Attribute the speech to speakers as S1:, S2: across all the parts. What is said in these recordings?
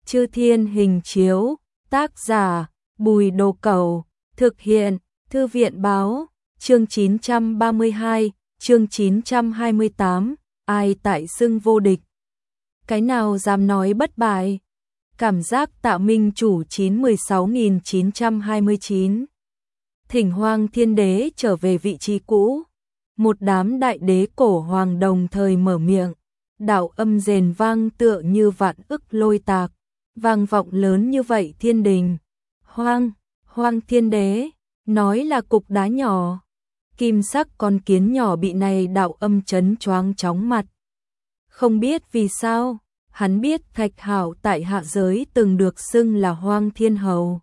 S1: Chư Thiên Hình Chiếu, tác giả Bùi Đồ Cẩu, thực hiện Thư viện báo, chương 932, chương 928, ai tại xưng vô địch. Cái nào dám nói bất bại? Cảm giác Tạ Minh Chủ 916929. Thỉnh Hoang Thiên Đế trở về vị trí cũ. Một đám đại đế cổ hoàng đồng thời mở miệng, đạo âm rền vang tựa như vạn ức lôi tạc, vang vọng lớn như vậy thiên đình. Hoang Thiên Đế, nói là cục đá nhỏ. Kim sắc con kiến nhỏ bị này đạo âm chấn choáng chóng mặt. Không biết vì sao, hắn biết Thạch Hạo tại hạ giới từng được xưng là Hoang Thiên Hầu.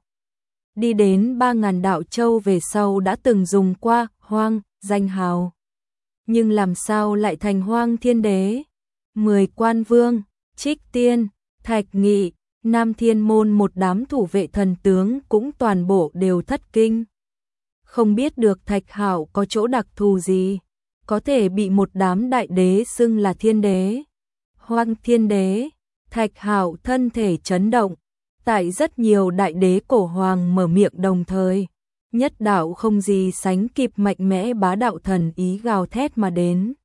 S1: Đi đến 3000 đạo châu về sau đã từng dùng qua Hoang danh hào. Nhưng làm sao lại thành Hoang Thiên Đế? 10 quan vương, Trích Tiên, Thạch Nghị, Nam Thiên Môn một đám thủ vệ thần tướng cũng toàn bộ đều thất kinh. Không biết được Thạch Hạo có chỗ đặc thù gì, có thể bị một đám đại đế xưng là Thiên Đế. Hoang Thiên Đế, Thạch Hạo thân thể chấn động, tại rất nhiều đại đế cổ hoàng mở miệng đồng thời, nhất đạo không gì sánh kịp mạnh mẽ bá đạo thần ý gào thét mà đến,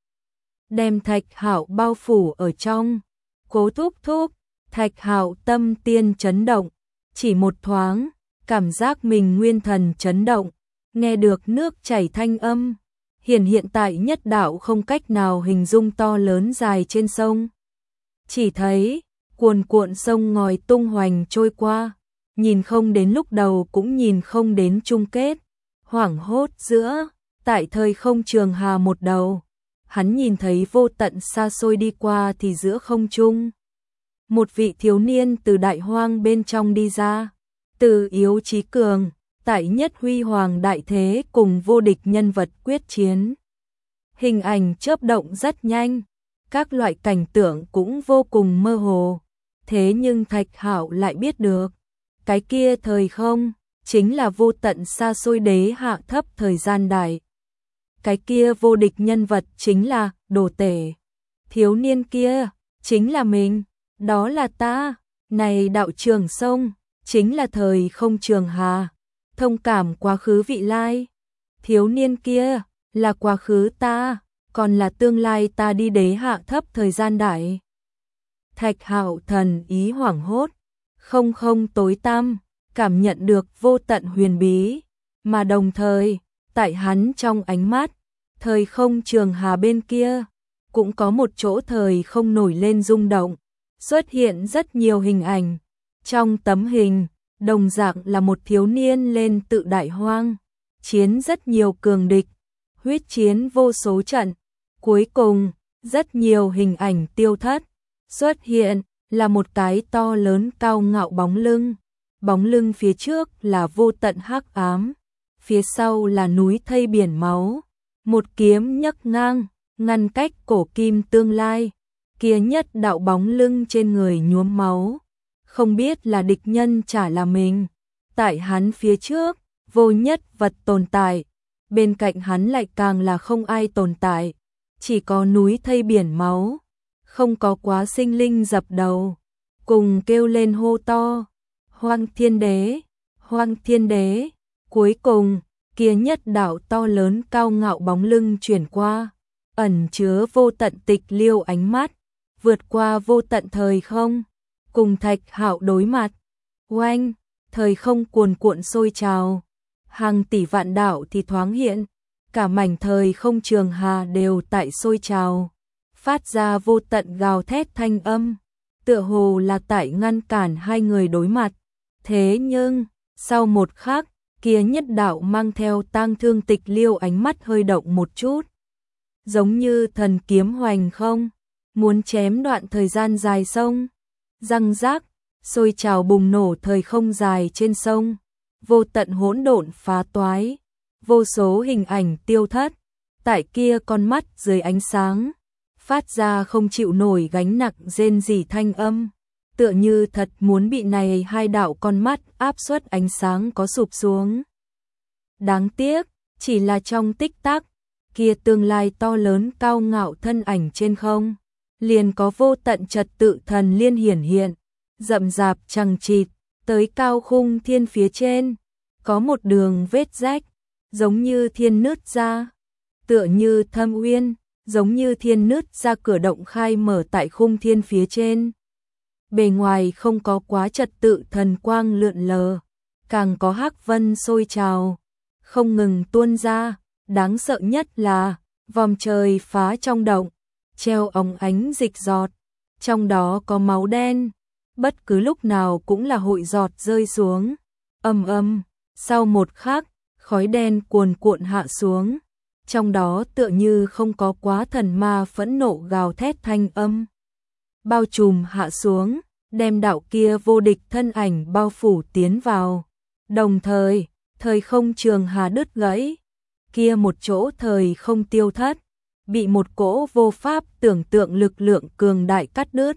S1: đem Thạch Hạo bao phủ ở trong. Cố thúc, Thạch Hạo tâm tiên chấn động, chỉ một thoáng, cảm giác mình nguyên thần chấn động, nghe được nước chảy thanh âm, hiện tại nhất đạo không cách nào hình dung to lớn dài trên sông. Chỉ thấy cuồn cuộn sông ngòi tung hoành trôi qua, nhìn không đến lúc đầu cũng nhìn không đến chung kết. Hoảng hốt giữa, tại thời không trường hà một đầu, hắn nhìn thấy vô tận xa xôi đi qua thì giữa không trung. Một vị thiếu niên từ đại hoang bên trong đi ra, từ yếu chí cường, tại nhất huy hoàng đại thế cùng vô địch nhân vật quyết chiến. Hình ảnh chớp động rất nhanh, các loại cảnh tượng cũng vô cùng mơ hồ. Thế nhưng Thạch Hạo lại biết được, cái kia thời không, chính là vô tận xa xôi đế hạ thấp thời gian đại. Cái kia vô địch nhân vật chính là Đồ Tể. Thiếu niên kia, chính là mình, đó là ta, này đạo trường sông, chính là thời không trường hà, thông cảm quá khứ vị lai. Thiếu niên kia, là quá khứ ta, còn là tương lai ta đi đế hạ thấp thời gian đại. Thạch Hạo thần ý hoảng hốt, không tối tăm, cảm nhận được vô tận huyền bí, mà đồng thời, tại hắn trong ánh mắt, thời không trường hà bên kia, cũng có một chỗ thời không nổi lên rung động, xuất hiện rất nhiều hình ảnh. Trong tấm hình, đồng dạng là một thiếu niên lên tự đại hoang, chiến rất nhiều cường địch, huyết chiến vô số trận, cuối cùng, rất nhiều hình ảnh tiêu thất. Xuất hiện là một cái to lớn cao ngạo bóng lưng phía trước là vô tận hắc ám, phía sau là núi thây biển máu, một kiếm nhấc ngang, ngăn cách cổ kim tương lai, kia nhất đạo bóng lưng trên người nhuốm máu, không biết là địch nhân chả là mình, tại hắn phía trước, vô nhất vật tồn tại, bên cạnh hắn lại càng là không ai tồn tại, chỉ có núi thây biển máu. Không có quá sinh linh dập đầu, cùng kêu lên hô to, Hoang Thiên Đế, cuối cùng, kia nhất đạo to lớn cao ngạo bóng lưng chuyển qua, ẩn chứa vô tận tịch liêu ánh mắt, vượt qua vô tận thời không, cùng Thạch Hạo đối mặt, oanh, thời không cuồn cuộn sôi trào, hàng tỷ vạn đạo thì thoáng hiện, cả mảnh thời không trường hà đều tại sôi trào. Phát ra vô tận gào thét thanh âm, tựa hồ là tại ngăn cản hai người đối mặt. Thế nhưng, sau một khắc, kia nhất đạo mang theo tang thương tịch liêu ánh mắt hơi động một chút. Giống như thần kiếm hoành không, muốn chém đoạn thời gian dài sông. Răng rác, sôi trào bùng nổ thời không dài trên sông. Vô tận hỗn độn phá toái, vô số hình ảnh tiêu thất. Tại kia con mắt dưới ánh sáng, phát ra không chịu nổi gánh nặng rên rỉ thanh âm, tựa như thật muốn bị này hai đạo con mắt áp suất ánh sáng có sụp xuống. Đáng tiếc, chỉ là trong tích tắc, kia tương lai to lớn cao ngạo thân ảnh trên không, liền có vô tận trật tự thần liên hiển hiện, rậm rạp chằng chịt, tới cao khung thiên phía trên, có một đường vết rách, giống như thiên nứt ra, tựa như thâm uyên, giống như thiên nứt ra cửa động khai mở tại khung thiên phía trên. Bề ngoài không có quá trật tự, thần quang lượn lờ, càng có hắc vân sôi trào, không ngừng tuôn ra, đáng sợ nhất là vòm trời phá trong động, treo óng ánh dịch giọt, trong đó có máu đen, bất cứ lúc nào cũng là hội giọt rơi xuống. Ầm ầm, sau một khắc, khói đen cuồn cuộn hạ xuống, trong đó tựa như không có quá thần ma phẫn nộ gào thét thanh âm, bao trùm hạ xuống, đem đạo kia vô địch thân ảnh bao phủ tiến vào. Đồng thời, thời không trường hà đứt gãy, kia một chỗ thời không tiêu thất, bị một cỗ vô pháp tưởng tượng lực lượng cường đại cắt đứt.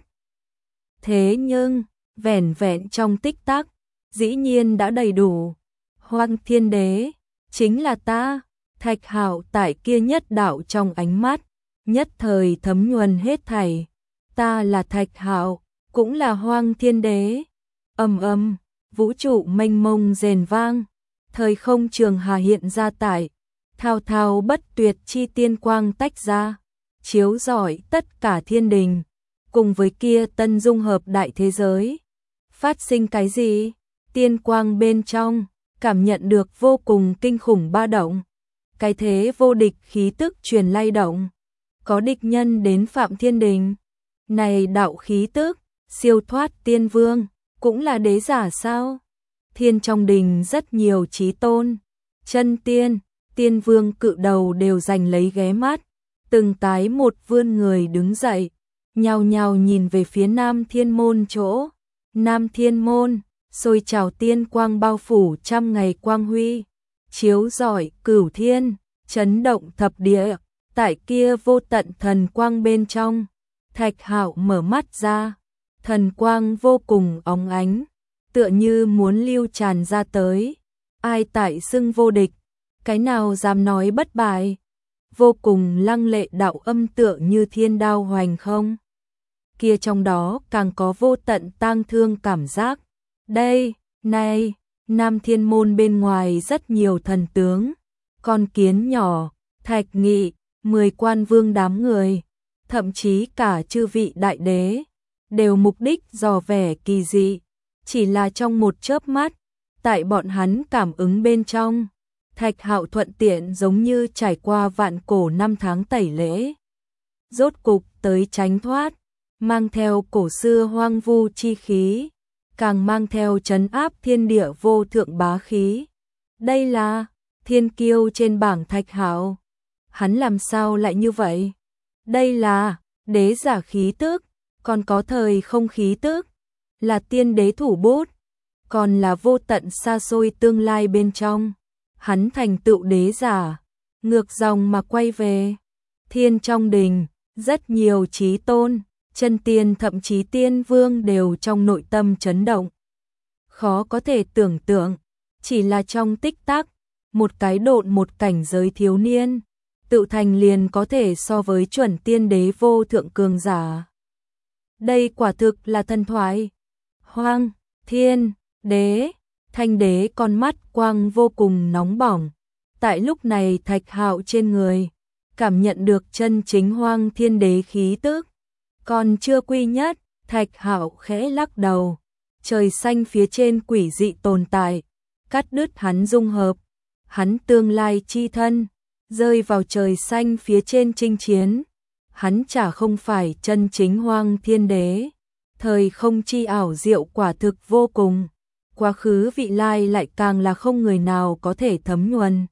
S1: Thế nhưng, vẻn vẹn trong tích tắc, dĩ nhiên đã đầy đủ. Hoang Thiên Đế, chính là ta. Thạch Hạo tại kia nhất đạo trong ánh mắt, nhất thời thấm nhuần hết thảy. Ta là Thạch Hạo, cũng là Hoang Thiên Đế. Ầm ầm, vũ trụ mênh mông rền vang, thời không trường hà hiện ra tại, thao thao bất tuyệt chi tiên quang tách ra, chiếu rọi tất cả thiên đình, cùng với kia tân dung hợp đại thế giới. Phát sinh cái gì? Tiên quang bên trong, cảm nhận được vô cùng kinh khủng ba động. Cái thế vô địch khí tức truyền lay động. Có địch nhân đến Phạm Thiên Đình. Này đạo khí tức, siêu thoát tiên vương, cũng là đế giả sao? Thiên trong đình rất nhiều chí tôn, chân tiên, tiên vương cự đầu đều giành lấy ghé mắt, từng tái một vươn người đứng dậy, nhao nhao nhìn về phía Nam Thiên Môn chỗ. Nam Thiên Môn, sôi trào tiên quang bao phủ trăm ngày quang huy, chiếu rọi cửu thiên, chấn động thập địa. Tại kia vô tận thần quang bên trong, Thạch Hạo mở mắt ra, thần quang vô cùng óng ánh, tựa như muốn lưu tràn ra tới. Ai tại xưng vô địch, cái nào dám nói bất bại? Vô cùng lăng lệ đạo âm tựa như thiên đao hoành không. Kia trong đó càng có vô tận tang thương cảm giác. Đây, này, Nam Thiên Môn bên ngoài rất nhiều thần tướng, con kiến nhỏ, Thạch Nghị, 10 quan vương đám người, thậm chí cả chư vị đại đế, đều mục đích dò vẻ kỳ dị. Chỉ là trong một chớp mắt, tại bọn hắn cảm ứng bên trong, Thạch Hạo thuận tiện giống như trải qua vạn cổ năm tháng tẩy lễ. Rốt cục tới tránh thoát, mang theo cổ xưa hoang vu chi khí, càng mang theo trấn áp thiên địa vô thượng bá khí. Đây là thiên kiêu trên bảng Thạch Hạo. Hắn làm sao lại như vậy? Đây là đế giả khí tức, còn có thời không khí tức, là tiên đế thủ bút, còn là vô tận xa xôi tương lai bên trong. Hắn thành tựu đế giả, ngược dòng mà quay về. Thiên trong đình, rất nhiều chí tôn, chân tiên thậm chí tiên vương đều trong nội tâm chấn động. Khó có thể tưởng tượng, chỉ là trong tích tắc, một cái độn một cảnh giới thiếu niên, tự thành liền có thể so với chuẩn tiên đế vô thượng cường giả. Đây quả thực là thần thoại. Hoang Thiên Đế, Thanh Đế con mắt quang vô cùng nóng bỏng. Tại lúc này Thạch Hạo trên người, cảm nhận được chân chính Hoang Thiên Đế khí tức. Còn chưa quy nhất, Thạch Hạo khẽ lắc đầu. Trời xanh phía trên quỷ dị tồn tại, cắt đứt hắn dung hợp. Hắn tương lai chi thân, rơi vào trời xanh phía trên chinh chiến. Hắn chả không phải chân chính Hoang Thiên Đế. Thời không chi ảo diệu quả thực vô cùng. Quá khứ vị lai lại càng là không người nào có thể thấm nhuần.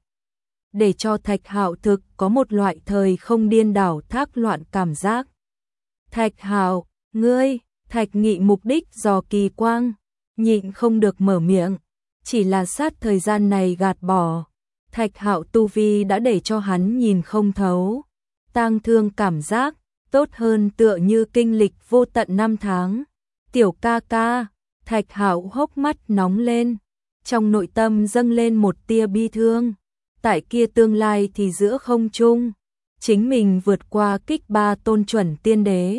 S1: Để cho Thạch Hạo thực có một loại thời không điên đảo thác loạn cảm giác. Thạch Hạo, ngươi, Thạch Nghị mục đích dò kỳ quang, nhịn không được mở miệng, chỉ là sát thời gian này gạt bỏ. Thạch Hạo tu vi đã để cho hắn nhìn không thấu, tang thương cảm giác, tốt hơn tựa như kinh lịch vô tận năm tháng. Tiểu ca ca, Thạch Hạo hốc mắt nóng lên, trong nội tâm dâng lên một tia bi thương. Tại kia tương lai thì giữa không trung, chính mình vượt qua kích ba tôn chuẩn tiên đế,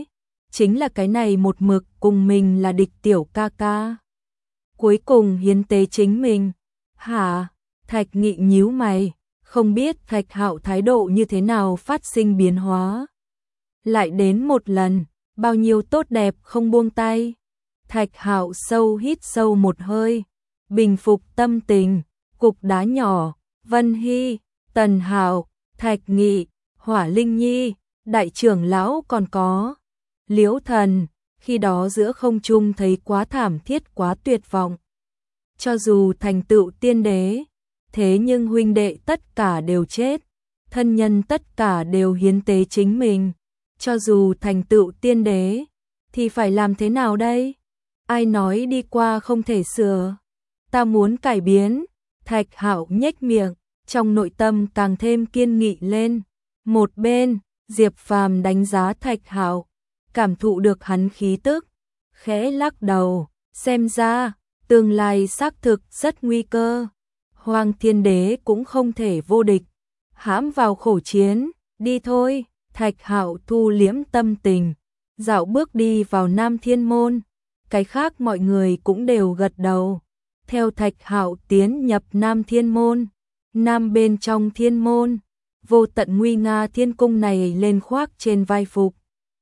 S1: chính là cái này một mực cùng mình là địch tiểu ca ca. Cuối cùng hiến tế chính mình. Hả? Thạch Nghị nhíu mày, không biết Thạch Hạo thái độ như thế nào phát sinh biến hóa. Lại đến một lần, bao nhiêu tốt đẹp không buông tay. Thạch Hạo sâu hít sâu một hơi, bình phục tâm tình, cục đá nhỏ, Vân Hy, Tần Hạo, Thạch Nghị, Hỏa Linh Nhi, đại trưởng lão còn có Liễu Thần, khi đó giữa không trung thấy quá thảm thiết quá tuyệt vọng. Cho dù thành tựu tiên đế, thế nhưng huynh đệ tất cả đều chết, thân nhân tất cả đều hiến tế chính mình. Cho dù thành tựu tiên đế, thì phải làm thế nào đây? Ai nói đi qua không thể sửa? Ta muốn cải biến. Thạch Hạo nhếch miệng, trong nội tâm càng thêm kiên nghị lên. Một bên, Diệp Phàm đánh giá Thạch Hạo, cảm thụ được hắn khí tức, khẽ lắc đầu, xem ra tương lai xác thực rất nguy cơ. Hoàng Thiên Đế cũng không thể vô địch, hãm vào khổ chiến, đi thôi. Thạch Hạo thu liễm tâm tình, dạo bước đi vào Nam Thiên Môn, cái khác mọi người cũng đều gật đầu. Theo Thạch Hạo tiến nhập Nam Thiên Môn, Nam bên trong Thiên Môn, vô tận nguy nga thiên cung này lên khoác trên vai phục.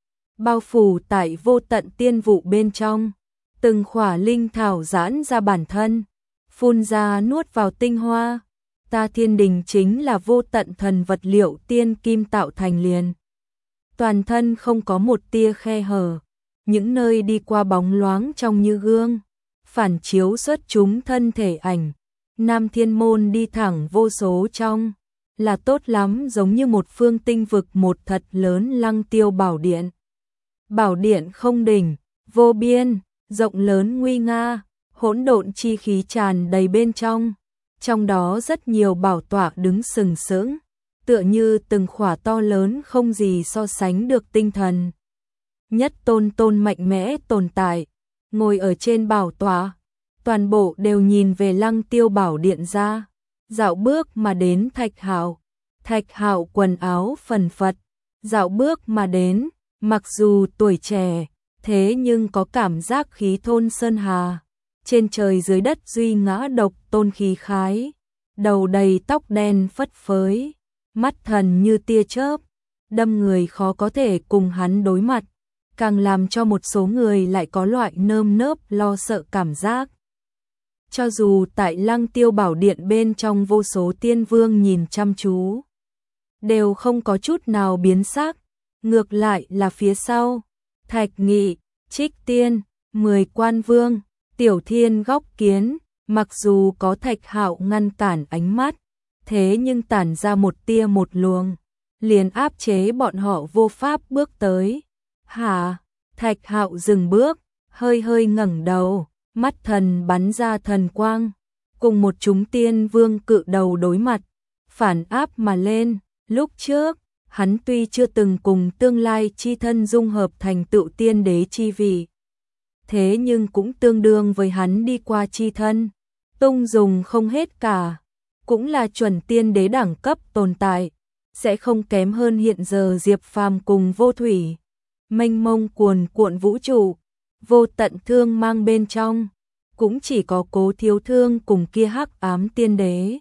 S1: Bao phủ tại vô tận tiên vụ bên trong, từng khỏa linh thảo giãn ra bản thân, phun ra nuốt vào tinh hoa. Ta thiên đình chính là vô tận thần vật liệu tiên kim tạo thành liền. Toàn thân không có một tia khe hở, những nơi đi qua bóng loáng trong như gương, phản chiếu xuất chúng thân thể ảnh. Nam Thiên Môn đi thẳng vô số trong, là tốt lắm giống như một phương tinh vực, một thật lớn Lăng Tiêu Bảo Điện. Bảo điện không đỉnh, vô biên, rộng lớn nguy nga, hỗn độn chi khí tràn đầy bên trong đó rất nhiều bảo tọa đứng sừng sững, tựa như từng khỏa to lớn không gì so sánh được tinh thần. Nhất tôn mạnh mẽ tồn tại, ngồi ở trên bảo tọa, toàn bộ đều nhìn về Lăng Tiêu Bảo Điện ra, dạo bước mà đến Thạch Hạo. Thạch Hạo quần áo phần phật, dạo bước mà đến, mặc dù tuổi trẻ, thế nhưng có cảm giác khí thôn sơn hà, trên trời dưới đất duy ngã độc tôn khí khái, đầu đầy tóc đen phất phới, mắt thần như tia chớp, đâm người khó có thể cùng hắn đối mặt, càng làm cho một số người lại có loại nơm nớp lo sợ cảm giác. Cho dù tại Lăng Tiêu Bảo Điện bên trong vô số tiên vương nhìn chăm chú, đều không có chút nào biến sắc, ngược lại là phía sau, Thạch Nghị, Trích Tiên, 10 quan vương, Tiểu Thiên Góc Kiến, mặc dù có Thạch Hạo ngăn cản ánh mắt, thế nhưng tản ra một tia một luồng, liền áp chế bọn họ vô pháp bước tới. Hả? Thạch Hạo dừng bước, hơi ngẩng đầu, mắt thần bắn ra thần quang, cùng một chúng tiên vương cự đầu đối mặt, phản áp mà lên. Lúc trước, hắn tuy chưa từng cùng tương lai chi thân dung hợp thành tựu tiên đế chi vị, thế nhưng cũng tương đương với hắn đi qua chi thân, tung dùng không hết cả, cũng là chuẩn tiên đế đẳng cấp tồn tại, sẽ không kém hơn hiện giờ Diệp Phàm cùng Vô Thủy. Mênh mông cuồn cuộn vũ trụ, vô tận thương mang bên trong, cũng chỉ có Cố Thiếu Thương cùng kia hắc ám tiên đế.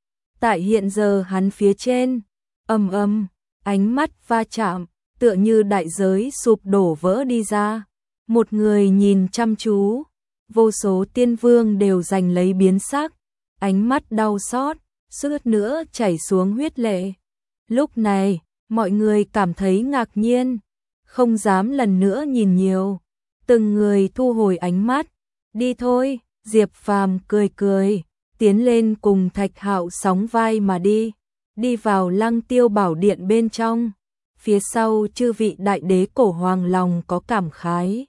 S1: Tại hiện giờ hắn phía trên, ầm, ánh mắt va chạm, tựa như đại giới sụp đổ vỡ đi ra. Một người nhìn chăm chú, vô số tiên vương đều giành lấy biến sắc, ánh mắt đau xót, suýt nữa chảy xuống huyết lệ. Lúc này, mọi người cảm thấy ngạc nhiên, không dám lần nữa nhìn nhiều, từng người thu hồi ánh mắt. Đi thôi, Diệp Phàm cười, tiến lên cùng Thạch Hạo sóng vai mà đi vào Lăng Tiêu Bảo Điện bên trong. Phía sau chư vị đại đế cổ hoàng lòng có cảm khái,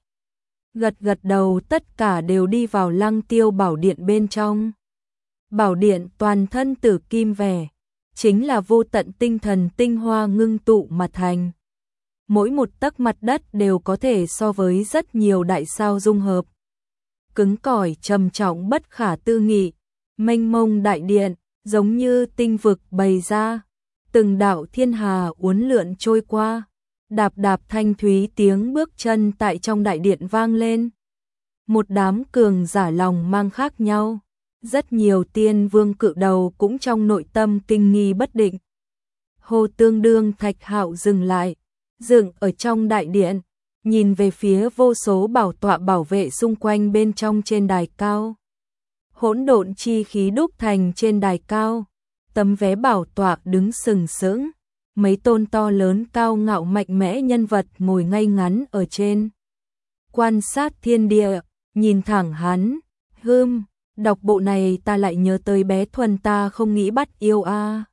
S1: gật đầu, tất cả đều đi vào Lăng Tiêu Bảo Điện bên trong. Bảo điện toàn thân tử kim vẻ, chính là vô tận tinh thần tinh hoa ngưng tụ mà thành. Mỗi một tấc mặt đất đều có thể so với rất nhiều đại sao dung hợp. Cứng cỏi trầm trọng bất khả tư nghị, mênh mông đại điện, giống như tinh vực bày ra, từng đạo thiên hà uốn lượn trôi qua, Đạp đạp thanh thúy tiếng bước chân tại trong đại điện vang lên. Một đám cường giả lòng mang khác nhau. Rất nhiều tiên vương cự đầu cũng trong nội tâm kinh nghi bất định. Hồ Tương Đương Thạch Hạo dừng lại, dựng ở trong đại điện, nhìn về phía vô số bảo tọa bảo vệ xung quanh bên trong trên đài cao. Hỗn độn chi khí đúc thành trên đài cao, tấm vé bảo tọa đứng sừng sững, mấy tôn to lớn cao ngạo mạnh mẽ nhân vật ngồi ngay ngắn ở trên. Quan sát thiên địa, nhìn thẳng hắn, đọc bộ này ta lại nhớ tới bé Thuần ta không nghĩ bắt yêu a.